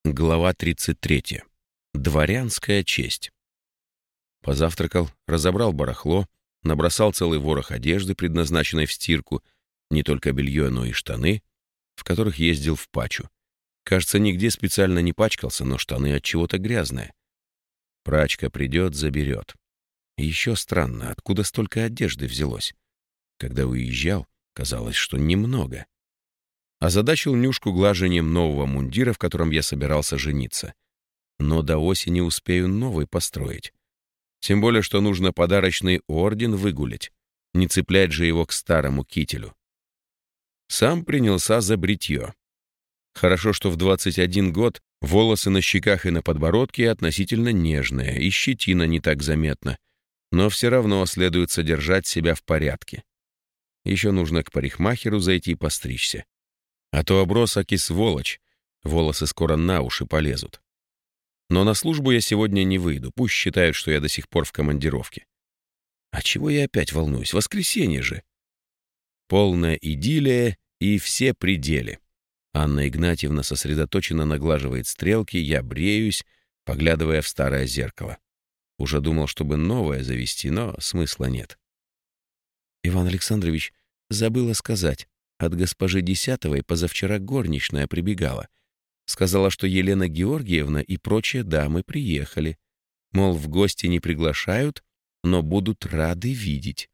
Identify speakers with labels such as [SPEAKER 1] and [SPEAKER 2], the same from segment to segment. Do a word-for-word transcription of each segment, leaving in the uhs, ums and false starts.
[SPEAKER 1] Глава тридцать третья. Дворянская честь. Позавтракал, разобрал барахло, набросал целый ворох одежды, предназначенной в стирку, не только белье, но и штаны, в которых ездил в Пачу. Кажется, нигде специально не пачкался, но штаны от чего-то грязные. Прачка придет, заберет. И еще странно, откуда столько одежды взялось. Когда уезжал, казалось, что немного. Озадачил Нюшку глажением нового мундира, в котором я собирался жениться. Но до осени успею новый построить. Тем более, что нужно подарочный орден выгулять. Не цеплять же его к старому кителю. Сам принялся за бритье. Хорошо, что в двадцать один год волосы на щеках и на подбородке относительно нежные, и щетина не так заметна. Но все равно следует содержать себя в порядке. Еще нужно к парикмахеру зайти и постричься. А то оброс-аки сволочь, волосы скоро на уши полезут. Но на службу я сегодня не выйду, пусть считают, что я до сих пор в командировке. А чего я опять волнуюсь? Воскресенье же. Полная идиллия и все пределы. Анна Игнатьевна сосредоточенно наглаживает стрелки, я бреюсь, поглядывая в старое зеркало. Уже думал, чтобы новое завести, но смысла нет. Иван Александрович, забыла сказать. От госпожи Десятовой позавчера горничная прибегала. Сказала, что Елена Георгиевна и прочие дамы приехали. Мол, в гости не приглашают, но будут рады видеть.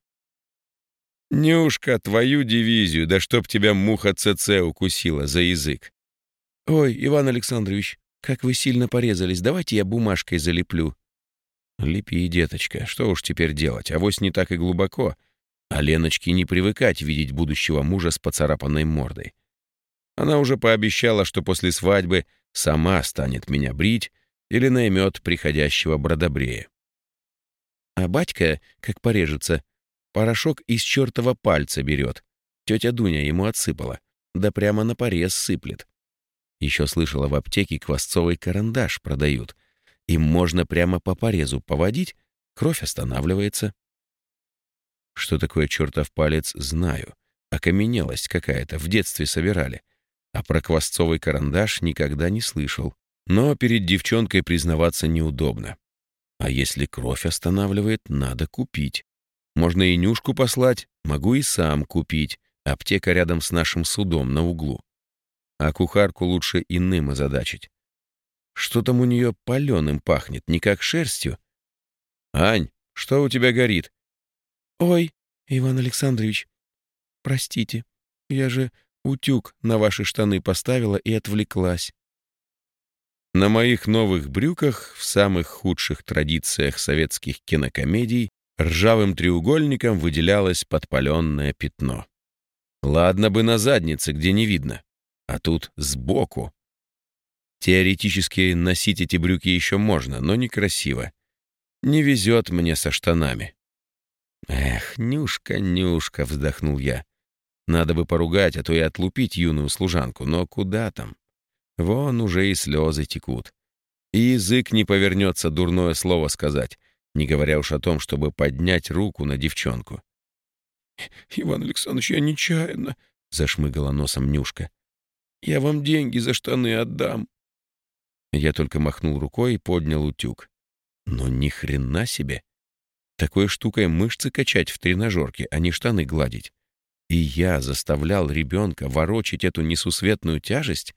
[SPEAKER 1] «Нюшка, твою дивизию, да чтоб тебя муха ЦЦ укусила за язык!» «Ой, Иван Александрович, как вы сильно порезались, давайте я бумажкой залеплю». «Лепи, деточка, что уж теперь делать, авось не так и глубоко. А Леночке не привыкать видеть будущего мужа с поцарапанной мордой. Она уже пообещала, что после свадьбы сама станет меня брить или наймет приходящего бродобрея. А батька, как порежется, порошок из чертова пальца берет. Тетя Дуня ему отсыпала, да прямо на порез сыплет. Еще слышала, в аптеке квасцовый карандаш продают. Им можно прямо по порезу поводить, кровь останавливается. Что такое чертов палец, знаю. Окаменелость какая-то, в детстве собирали. А про квасцовый карандаш никогда не слышал. Но перед девчонкой признаваться неудобно. А если кровь останавливает, надо купить. Можно и Нюшку послать, могу и сам купить. Аптека рядом с нашим судом на углу. А кухарку лучше иным озадачить. Что там у нее паленым пахнет, не как шерстью? «Ань, что у тебя горит?» «Ой, Иван Александрович, простите, я же утюг на ваши штаны поставила и отвлеклась». На моих новых брюках в самых худших традициях советских кинокомедий ржавым треугольником выделялось подпаленное пятно. Ладно бы на заднице, где не видно, а тут сбоку. Теоретически носить эти брюки еще можно, но некрасиво. Не везет мне со штанами. «Эх, Нюшка, Нюшка», — вздохнул я. «Надо бы поругать, а то и отлупить юную служанку, но куда там? Вон уже и слезы текут. И язык не повернется дурное слово сказать, не говоря уж о том, чтобы поднять руку на девчонку». «Иван Александрович, я нечаянно», — зашмыгала носом Нюшка. «Я вам деньги за штаны отдам». Я только махнул рукой и поднял утюг. Но ни хрена себе! Такой штукой мышцы качать в тренажерке, а не штаны гладить. И я заставлял ребенка ворочить эту несусветную тяжесть?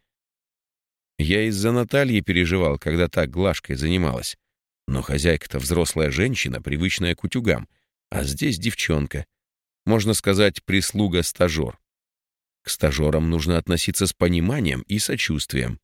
[SPEAKER 1] Я из-за Натальи переживал, когда так глажкой занималась. Но хозяйка-то взрослая женщина, привычная к утюгам, а здесь девчонка. Можно сказать, прислуга-стажер. К стажерам нужно относиться с пониманием и сочувствием.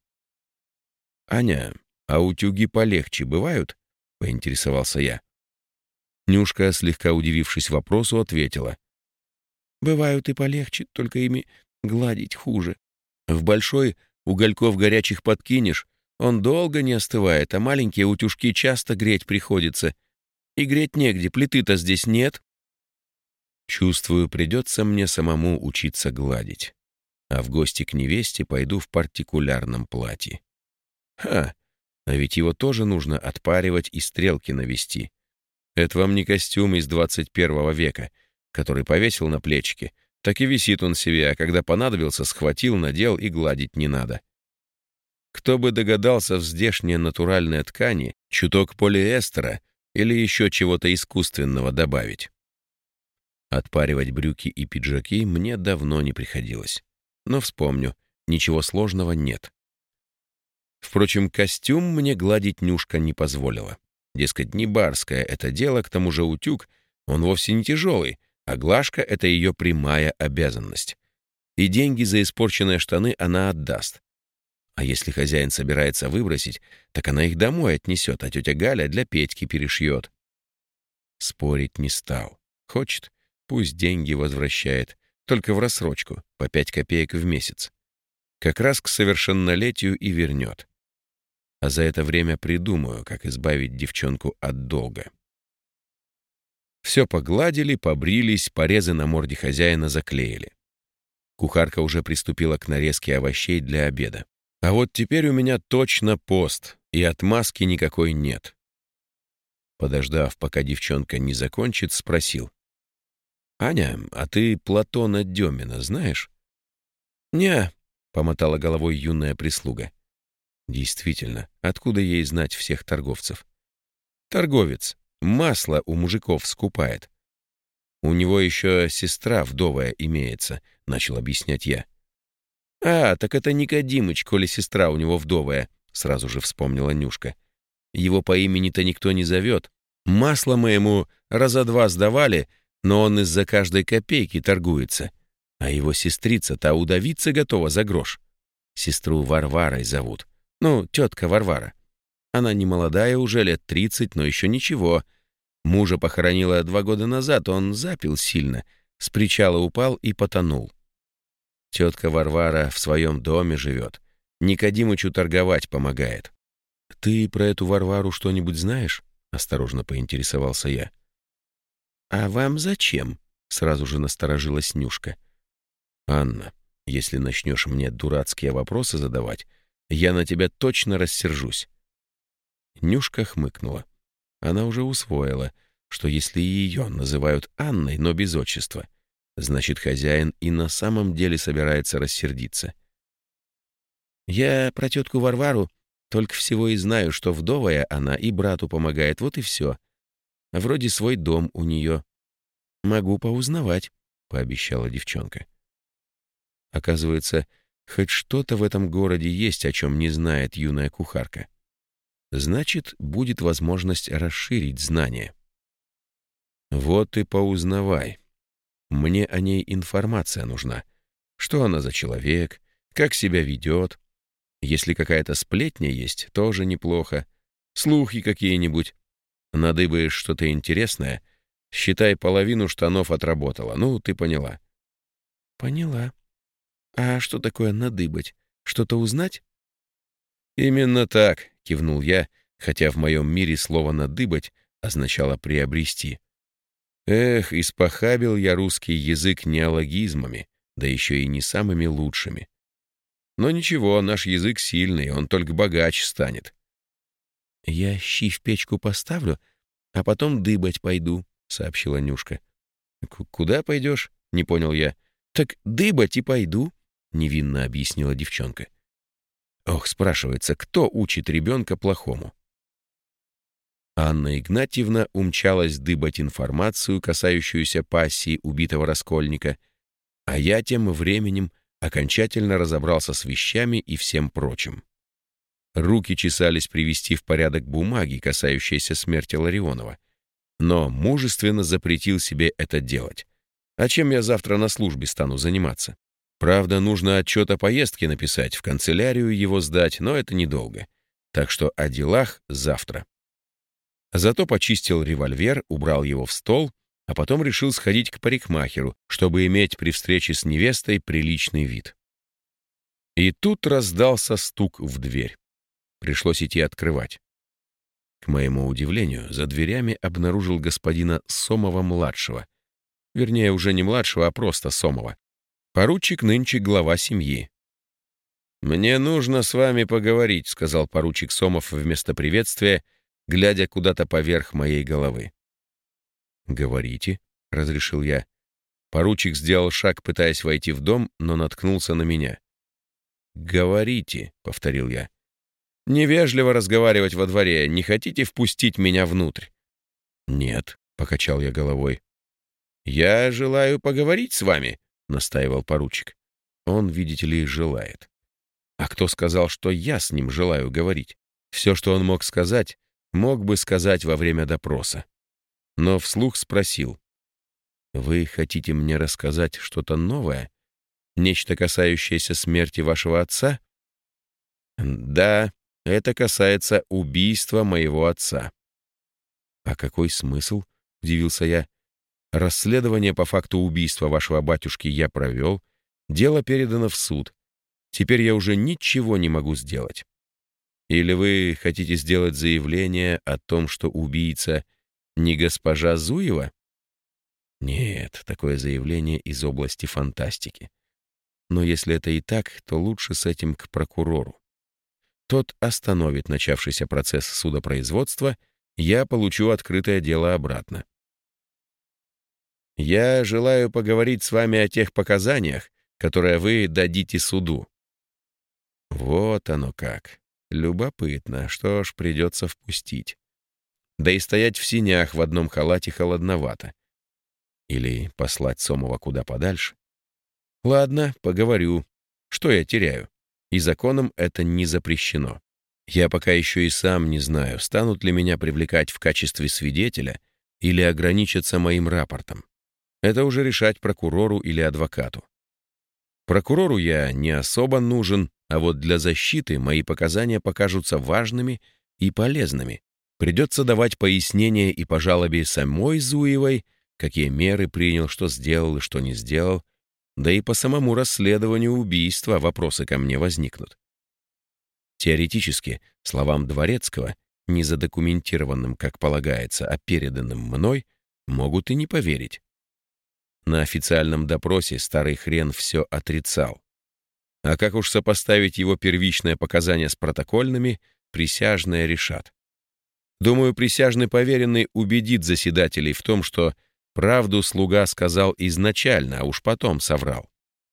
[SPEAKER 1] «Аня, а утюги полегче бывают?» — поинтересовался я. Нюшка, слегка удивившись вопросу, ответила. «Бывают и полегче, только ими гладить хуже. В большой угольков горячих подкинешь, он долго не остывает, а маленькие утюжки часто греть приходится. И греть негде, плиты-то здесь нет». Чувствую, придется мне самому учиться гладить. А в гости к невесте пойду в партикулярном платье. Ха, а ведь его тоже нужно отпаривать и стрелки навести. Это вам не костюм из двадцать первого века, который повесил на плечики, так и висит он себе, а когда понадобился, схватил, надел и гладить не надо. Кто бы догадался в здешние натуральные ткани чуток полиэстера или еще чего-то искусственного добавить. Отпаривать брюки и пиджаки мне давно не приходилось. Но вспомню, ничего сложного нет. Впрочем, костюм мне гладить Нюшка не позволила. Дескать, не барское это дело, к тому же утюг, он вовсе не тяжелый, а глажка — это ее прямая обязанность. И деньги за испорченные штаны она отдаст. А если хозяин собирается выбросить, так она их домой отнесет, а тетя Галя для Петьки перешьет. Спорить не стал. Хочет, пусть деньги возвращает, только в рассрочку, по пять копеек в месяц. Как раз к совершеннолетию и вернет. А за это время придумаю, как избавить девчонку от долга. Все погладили, побрились, порезы на морде хозяина заклеили. Кухарка уже приступила к нарезке овощей для обеда. А вот теперь у меня точно пост, и отмазки никакой нет. Подождав, пока девчонка не закончит, спросил. «Аня, а ты Платона Демина знаешь?» «Не», — помотала головой юная прислуга. Действительно, откуда ей знать всех торговцев? Торговец. Масло у мужиков скупает. У него еще сестра вдовая имеется, начал объяснять я. А, так это Никодимыч, коли сестра у него вдовая, сразу же вспомнила Нюшка. Его по имени-то никто не зовет. Масло мы ему раза два сдавали, но он из-за каждой копейки торгуется. А его сестрица-то удавиться готова за грош. Сестру Варварой зовут. Ну, тетка Варвара. Она не молодая уже, лет тридцать, но еще ничего. Мужа похоронила два года назад, он запил сильно, с причала упал и потонул. Тетка Варвара в своем доме живет. Никодимычу торговать помогает. «Ты про эту Варвару что-нибудь знаешь?» — осторожно поинтересовался я. «А вам зачем?» — сразу же насторожилась Нюшка. «Анна, если начнешь мне дурацкие вопросы задавать, я на тебя точно рассержусь». Нюшка хмыкнула. Она уже усвоила, что если ее называют Анной, но без отчества, значит, хозяин и на самом деле собирается рассердиться. «Я про тетку Варвару только всего и знаю, что вдовая она и брату помогает, вот и все. Вроде свой дом у нее. Могу поузнавать», — пообещала девчонка. Оказывается, хоть что-то в этом городе есть, о чем не знает юная кухарка. Значит, будет возможность расширить знания. Вот и поузнавай. Мне о ней информация нужна. Что она за человек, как себя ведет. Если какая-то сплетня есть, тоже неплохо. Слухи какие-нибудь. Надыбаешь что-то интересное, считай, половину штанов отработала. Ну, ты поняла. Поняла. А что такое надыбать? Что-то узнать? Именно так, кивнул я, хотя в моем мире слово «надыбать» означало «приобрести». Эх, испохабил я русский язык неологизмами, да еще и не самыми лучшими. Но ничего, наш язык сильный, он только богаче станет. «Я щи в печку поставлю, а потом дыбать пойду», — сообщила Нюшка. «Куда пойдешь?» — не понял я. «Так дыбать и пойду», — невинно объяснила девчонка. Ох, спрашивается, кто учит ребенка плохому? Анна Игнатьевна умчалась дыбать информацию, касающуюся пассии убитого раскольника, а я тем временем окончательно разобрался с вещами и всем прочим. Руки чесались привести в порядок бумаги, касающиеся смерти Ларионова, но мужественно запретил себе это делать. А чем я завтра на службе стану заниматься? Правда, нужно отчет о поездке написать, в канцелярию его сдать, но это недолго. Так что о делах завтра. Зато почистил револьвер, убрал его в стол, а потом решил сходить к парикмахеру, чтобы иметь при встрече с невестой приличный вид. И тут раздался стук в дверь. Пришлось идти открывать. К моему удивлению, за дверями обнаружил господина Сомова-младшего. Вернее, уже не младшего, а просто Сомова. Поручик нынче глава семьи. «Мне нужно с вами поговорить», — сказал поручик Сомов вместо приветствия, глядя куда-то поверх моей головы. «Говорите», — разрешил я. Поручик сделал шаг, пытаясь войти в дом, но наткнулся на меня. «Говорите», — повторил я. Невежливо разговаривать во дворе. Не хотите впустить меня внутрь?» «Нет», — покачал я головой. «Я желаю поговорить с вами», — настаивал поручик. «Он, видите ли, желает». А кто сказал, что я с ним желаю говорить? Все, что он мог сказать, мог бы сказать во время допроса. Но вслух спросил. «Вы хотите мне рассказать что-то новое? Нечто, касающееся смерти вашего отца?» «Да, это касается убийства моего отца». «А какой смысл?» — удивился я. «Расследование по факту убийства вашего батюшки я провел, дело передано в суд. Теперь я уже ничего не могу сделать. Или вы хотите сделать заявление о том, что убийца не госпожа Зуева?» Нет, такое заявление из области фантастики. Но если это и так, то лучше с этим к прокурору. Тот остановит начавшийся процесс судопроизводства, я получу открытое дело обратно. «Я желаю поговорить с вами о тех показаниях, которые вы дадите суду». Вот оно как. Любопытно. Что ж, придется впустить. Да и стоять в синях в одном халате холодновато. Или послать Сомова куда подальше. Ладно, поговорю. Что я теряю? И законом это не запрещено. Я пока еще и сам не знаю, станут ли меня привлекать в качестве свидетеля или ограничатся моим рапортом. Это уже решать прокурору или адвокату. Прокурору я не особо нужен, а вот для защиты мои показания покажутся важными и полезными. Придется давать пояснения и по жалобе самой Зуевой, какие меры принял, что сделал и что не сделал, да и по самому расследованию убийства вопросы ко мне возникнут. Теоретически, словам Дворецкого, не задокументированным, как полагается, а переданным мной, могут и не поверить. На официальном допросе старый хрен все отрицал. А как уж сопоставить его первичное показание с протокольными, присяжные решат. Думаю, присяжный поверенный убедит заседателей в том, что правду слуга сказал изначально, а уж потом соврал.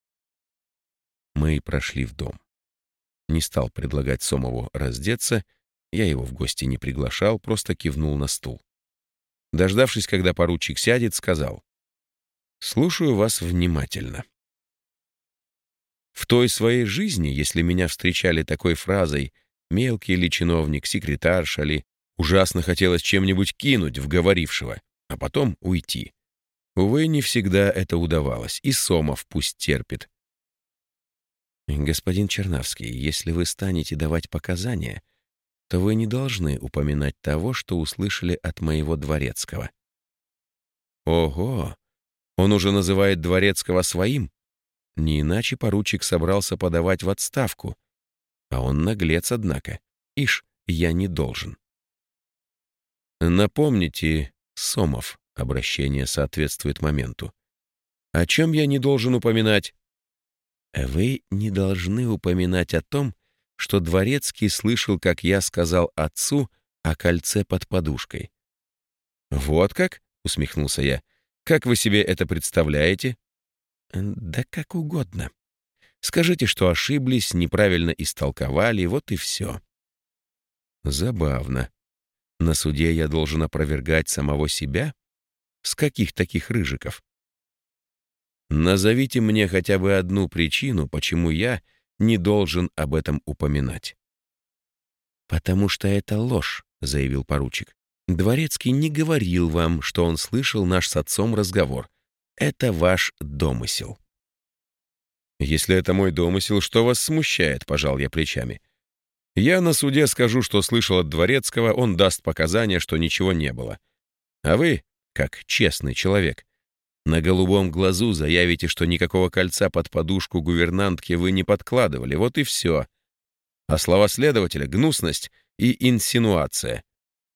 [SPEAKER 1] Мы прошли в дом. Не стал предлагать Сомову раздеться, я его в гости не приглашал, просто кивнул на стул. Дождавшись, когда поручик сядет, сказал: «Слушаю вас внимательно». В той своей жизни, если меня встречали такой фразой «мелкий ли чиновник, секретарша ли», ужасно хотелось чем-нибудь кинуть в говорившего, а потом уйти. Увы, не всегда это удавалось, и Сомов пусть терпит. «Господин Чернавский, если вы станете давать показания, то вы не должны упоминать того, что услышали от моего Дворецкого». Ого! Он уже называет Дворецкого своим? Не иначе поручик собрался подавать в отставку. А он наглец, однако. Ишь, я не должен. Напомните, Сомов, обращение соответствует моменту. О чем я не должен упоминать? Вы не должны упоминать о том, что Дворецкий слышал, как я сказал отцу о кольце под подушкой. «Вот как?» — усмехнулся я. «Как вы себе это представляете?» «Да как угодно. Скажите, что ошиблись, неправильно истолковали, вот и все». Забавно. На суде я должен опровергать самого себя? С каких таких рыжиков? Назовите мне хотя бы одну причину, почему я не должен об этом упоминать. «Потому что это ложь», — заявил поручик. «Дворецкий не говорил вам, что он слышал наш с отцом разговор. Это ваш домысел». «Если это мой домысел, что вас смущает?» — пожал я плечами. «Я на суде скажу, что слышал от Дворецкого, он даст показания, что ничего не было. А вы, как честный человек, на голубом глазу заявите, что никакого кольца под подушку гувернантки вы не подкладывали, вот и все. А слова следователя — гнусность и инсинуация».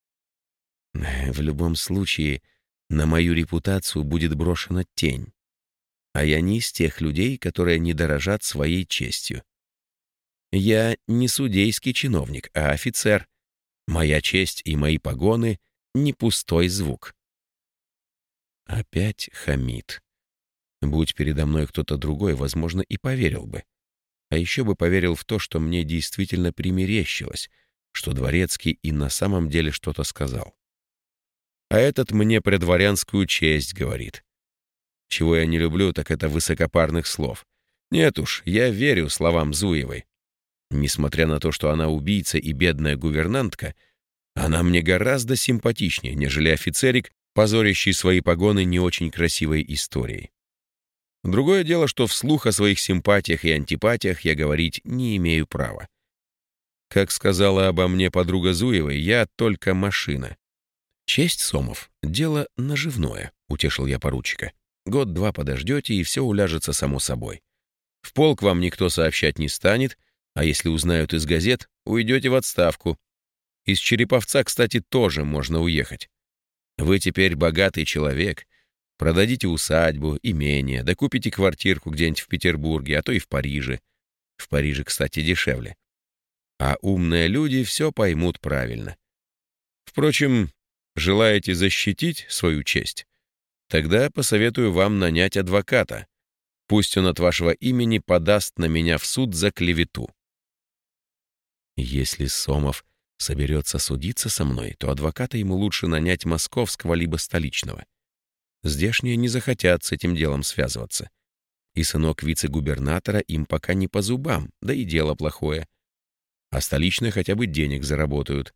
[SPEAKER 1] В любом случае, на мою репутацию будет брошена тень. А я не из тех людей, которые не дорожат своей честью. Я не судейский чиновник, а офицер. Моя честь и мои погоны — не пустой звук. Опять хамит. Будь передо мной кто-то другой, возможно, и поверил бы. А еще бы поверил в то, что мне действительно примерещилось, что Дворецкий и на самом деле что-то сказал. А этот мне про дворянскую честь говорит. Чего я не люблю, так это высокопарных слов. Нет уж, я верю словам Зуевой. Несмотря на то, что она убийца и бедная гувернантка, она мне гораздо симпатичнее, нежели офицерик, позорящий свои погоны не очень красивой историей. Другое дело, что вслух о своих симпатиях и антипатиях я говорить не имею права. Как сказала обо мне подруга Зуевой, я только машина. Честь, Сомов, дело наживное, утешил я поручика. Год-два подождете, и все уляжется само собой. В полк вам никто сообщать не станет, а если узнают из газет, уйдете в отставку. Из Череповца, кстати, тоже можно уехать. Вы теперь богатый человек. Продадите усадьбу, имение, докупите квартирку где-нибудь в Петербурге, а то и в Париже. В Париже, кстати, дешевле. А умные люди все поймут правильно. Впрочем, желаете защитить свою честь? Тогда посоветую вам нанять адвоката. Пусть он от вашего имени подаст на меня в суд за клевету. Если Сомов соберется судиться со мной, то адвоката ему лучше нанять московского либо столичного. Здешние не захотят с этим делом связываться. И сынок вице-губернатора им пока не по зубам, да и дело плохое. А столичные хотя бы денег заработают.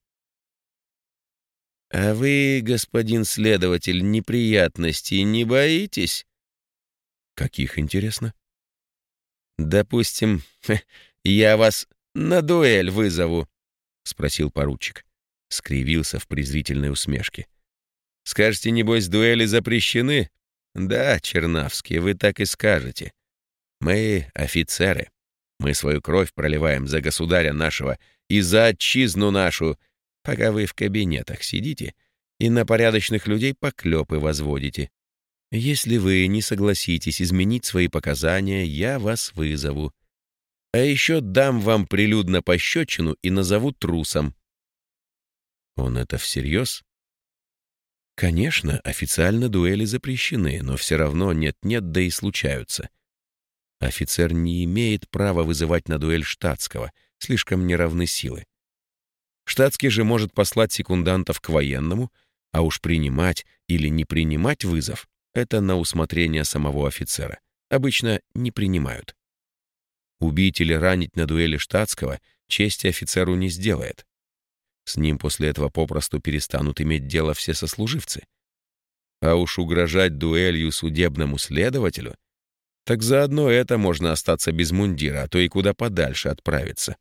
[SPEAKER 1] «А вы, господин следователь, неприятностей не боитесь?» «Каких, интересно?» «Допустим, я вас на дуэль вызову», — спросил поручик. Скривился в презрительной усмешке. «Скажете, небось, дуэли запрещены?» «Да, Чернавские, вы так и скажете. Мы офицеры. Мы свою кровь проливаем за государя нашего и за отчизну нашу, пока вы в кабинетах сидите и на порядочных людей поклепы возводите. Если вы не согласитесь изменить свои показания, я вас вызову. А еще дам вам прилюдно пощечину и назову трусом». Он это всерьез? Конечно, официально дуэли запрещены, но все равно нет-нет, да и случаются. Офицер не имеет права вызывать на дуэль штатского, слишком неравны силы. Штатский же может послать секундантов к военному, а уж принимать или не принимать вызов — это на усмотрение самого офицера. Обычно не принимают. Убить или ранить на дуэли штатского чести офицеру не сделает. С ним после этого попросту перестанут иметь дело все сослуживцы. А уж угрожать дуэлью судебному следователю, так заодно это можно остаться без мундира, а то и куда подальше отправиться.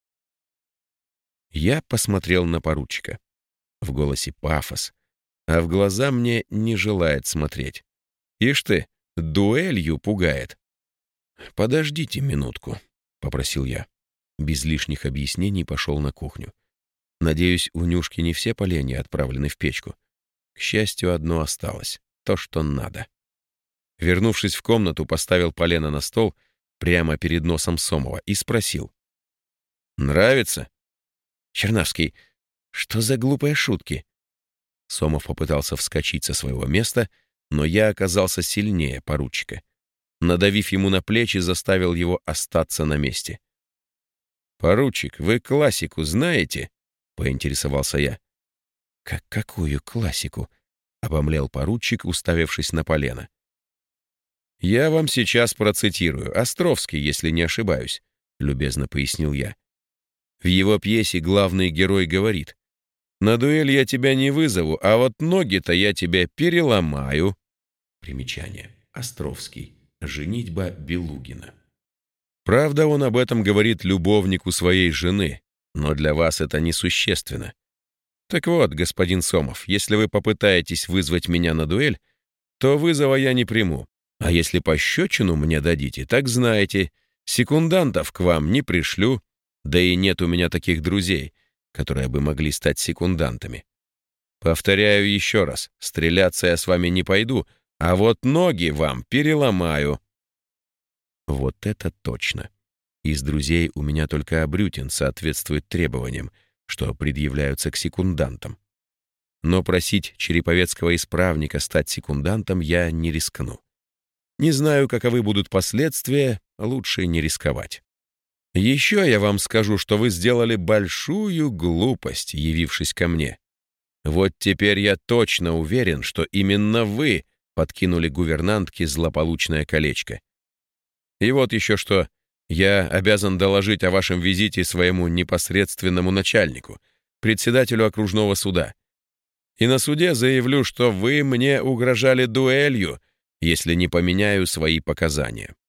[SPEAKER 1] Я посмотрел на поручика. В голосе пафос, а в глаза мне не желает смотреть. Ишь ты, дуэлью пугает. «Подождите минутку», — попросил я. Без лишних объяснений пошел на кухню. Надеюсь, у Нюшки не все поленья отправлены в печку. К счастью, одно осталось — то, что надо. Вернувшись в комнату, поставил полено на стол прямо перед носом Сомова и спросил. «Нравится?» «Чернавский, что за глупые шутки?» Сомов попытался вскочить со своего места, но я оказался сильнее поручика. Надавив ему на плечи, заставил его остаться на месте. «Поручик, вы классику знаете?» — поинтересовался я. «Как какую классику?» — обомлел поручик, уставившись на полено. «Я вам сейчас процитирую. Островский, если не ошибаюсь», — любезно пояснил я. В его пьесе главный герой говорит: «На дуэль я тебя не вызову, а вот ноги-то я тебе переломаю». Примечание. Островский. Женитьба Белугина. Правда, он об этом говорит любовнику своей жены, но для вас это несущественно. Так вот, господин Сомов, если вы попытаетесь вызвать меня на дуэль, то вызова я не приму. А если пощечину мне дадите, так знаете, секундантов к вам не пришлю, да и нет у меня таких друзей, которые бы могли стать секундантами. Повторяю еще раз, стреляться я с вами не пойду, а вот ноги вам переломаю». Вот это точно. Из друзей у меня только Абрютин соответствует требованиям, что предъявляются к секундантам. Но просить череповецкого исправника стать секундантом я не рискну. Не знаю, каковы будут последствия, лучше не рисковать. Еще я вам скажу, что вы сделали большую глупость, явившись ко мне. Вот теперь я точно уверен, что именно вы подкинули гувернантке злополучное колечко. И вот еще что. Я обязан доложить о вашем визите своему непосредственному начальнику, председателю окружного суда. И на суде заявлю, что вы мне угрожали дуэлью, если не поменяю свои показания.